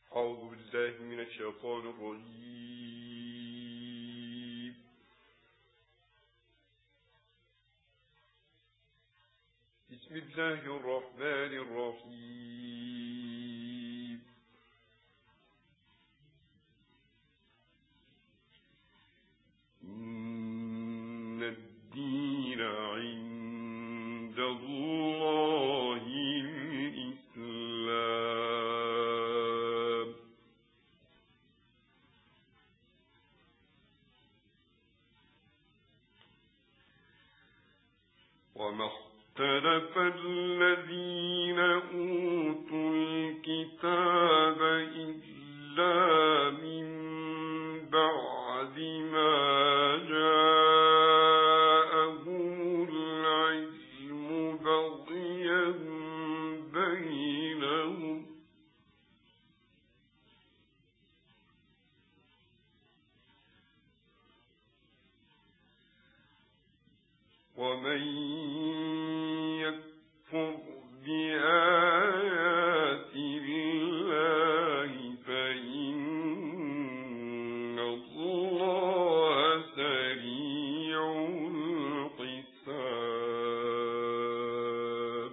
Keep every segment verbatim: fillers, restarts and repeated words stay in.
أعوذ بالله من الشيطان الرجيم. بسم الله الرحمن الرحيم. إن الدين عند الله الإسلام. وما اختلف الذين أوتوا الكتاب إلا من بعد ما جاءهم العلم بغيا بينهم. ومن يكفر بآيات الله فإن الله سريع الحساب.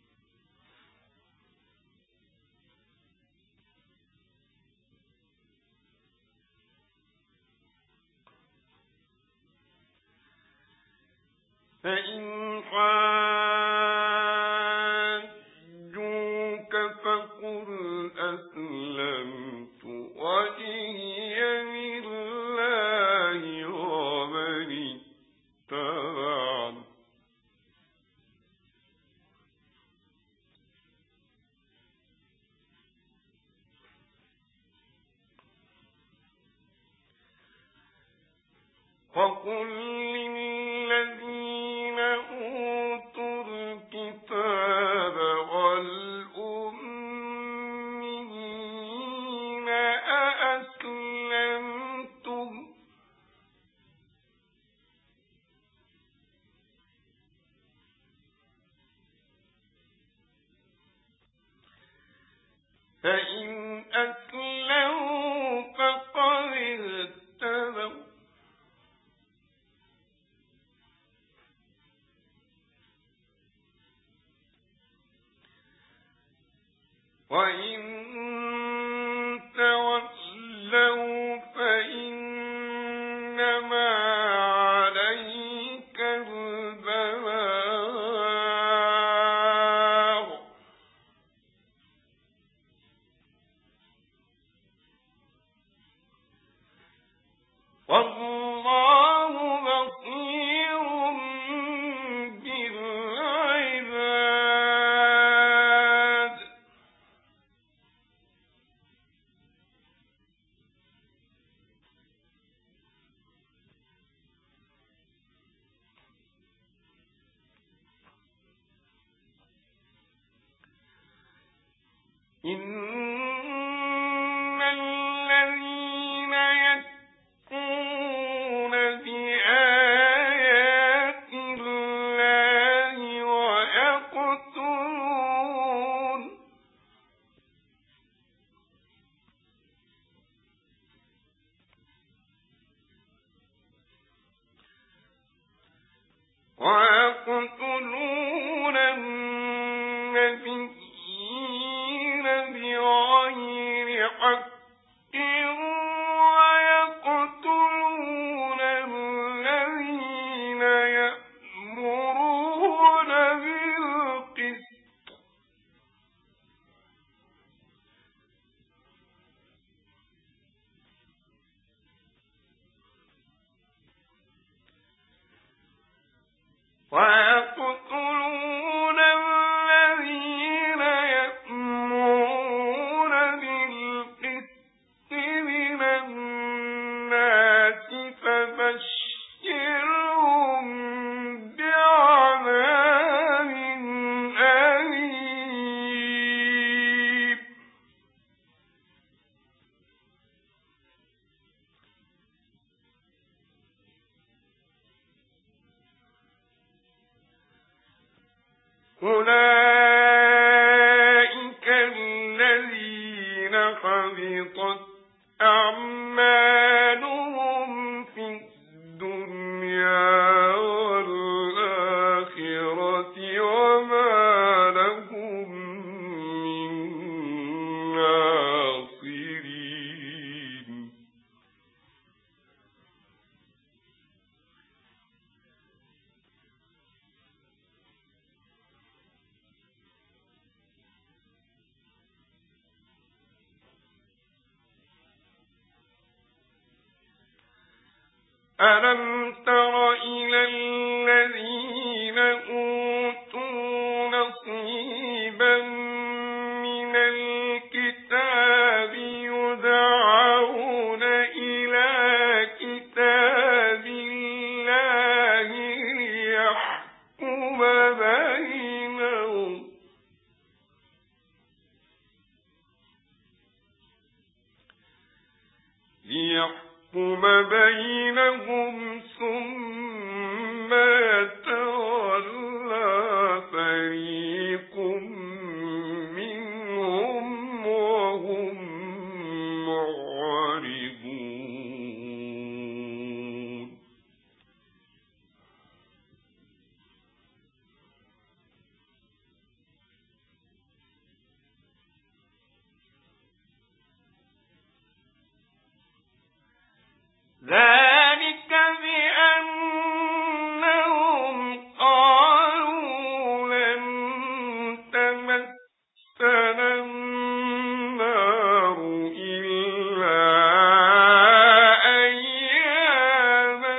فإن حاجوك فقل أسلمت وجهي لله ومن اتبعني. وقل للذين أوتوا الكتاب والأميين أأسلمتم فإن أسلموا فقد اهتدوا وإن تولوا فإنما عليك البلاغ والله بصير بالعباد. إن الذين يكفرون بآيات الله ويقتلون ويقتلون النبيين بغير حق ويقتلون الذين يأمرون بالقسط ويقتلون الذين يأمرون بالقسط من الناس فبشرهم بعذاب أليم. أولئك الذين خسروا ألم تر إلى الذين أوتوا نصيبا من الكتاب يدعون إلى كتاب الله ليحكم بينهم ليحكم بينهم ثم يتولى فريق منهم وهم معرضون ذلك بأنهم قالوا لن تمسنا النار إلا أياما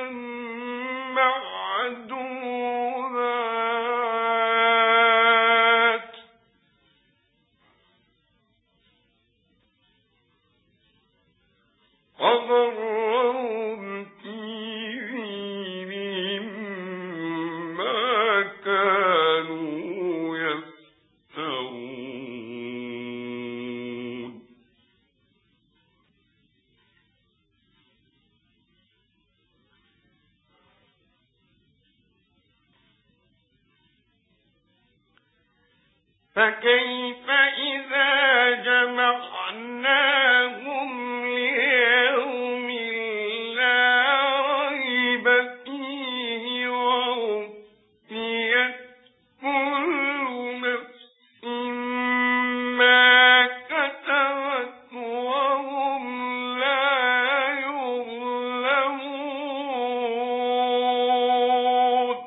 معدودات وغرهم في دينهم ما كانوا يفترون فكيف إذا جمعناهم ليوم لا ريب فيه ووفيت كل نفس ما كسبت وهم لا يظلمون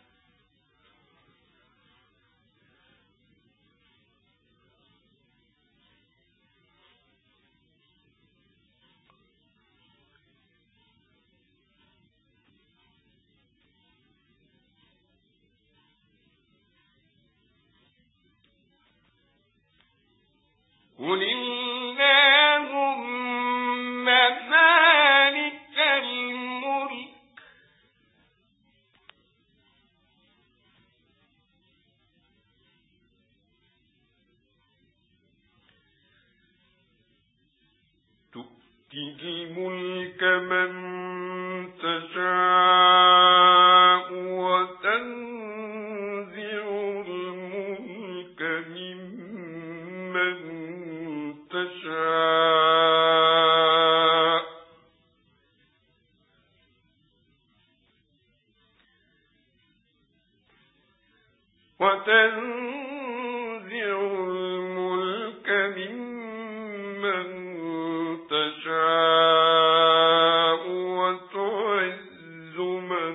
قل اللهم مالك الملك تؤتي الملك من تشاء وتنزع الملك ممن تشاء وتنزع الملك ممن تشاء وتعز من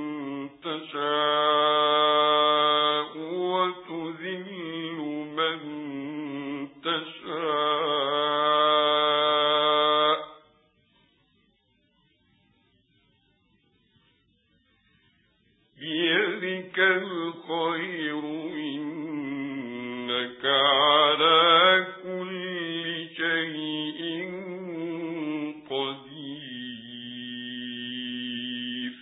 تشاء وتذل من تشاء بيدك الخير إنك على كل شيء قدير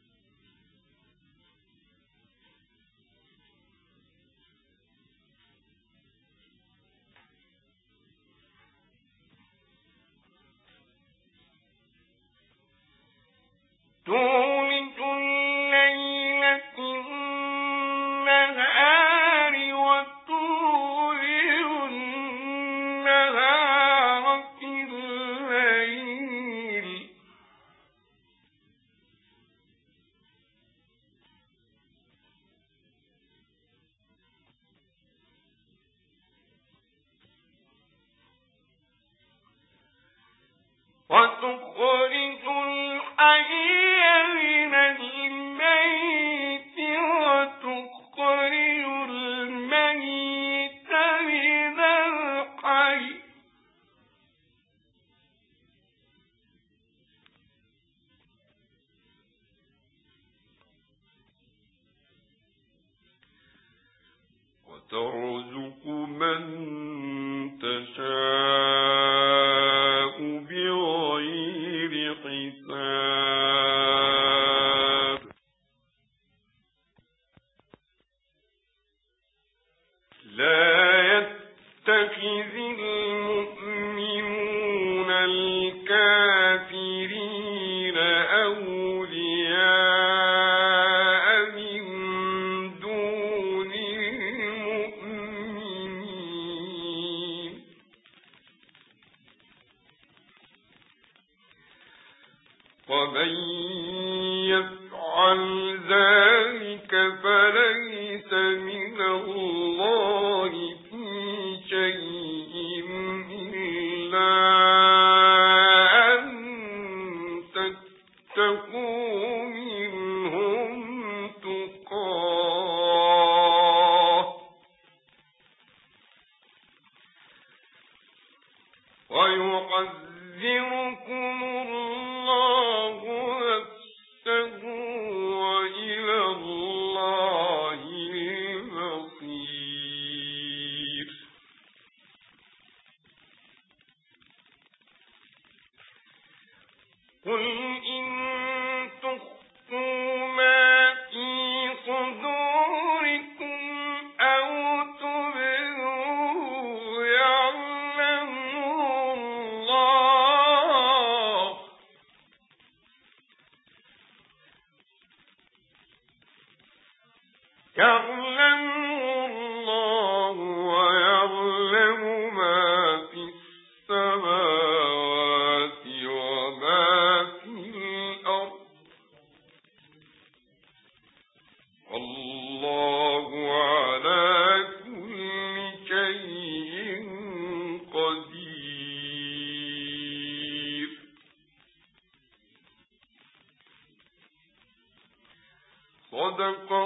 تولج الليل في النهار وتولج النهار في الليل وتخرج الحي من الميت وتخرج الميت من الحي ترزق من تشاء بغير حساب لا يتخذ المؤمنون الكافرين أولياء من دون المؤمنين ومن يفعل ذلك فليس من الله في شيء إلا أن تتقوا منهم تقاه ويحذركم الله نفسه وإلى الله المصير قل إن تخفوا ما في صدوركم أو تبدوه يعلمه الله يعلمه الله ويعلم ما في السماوات وما في الأرض والله على كل شيء قدير صدق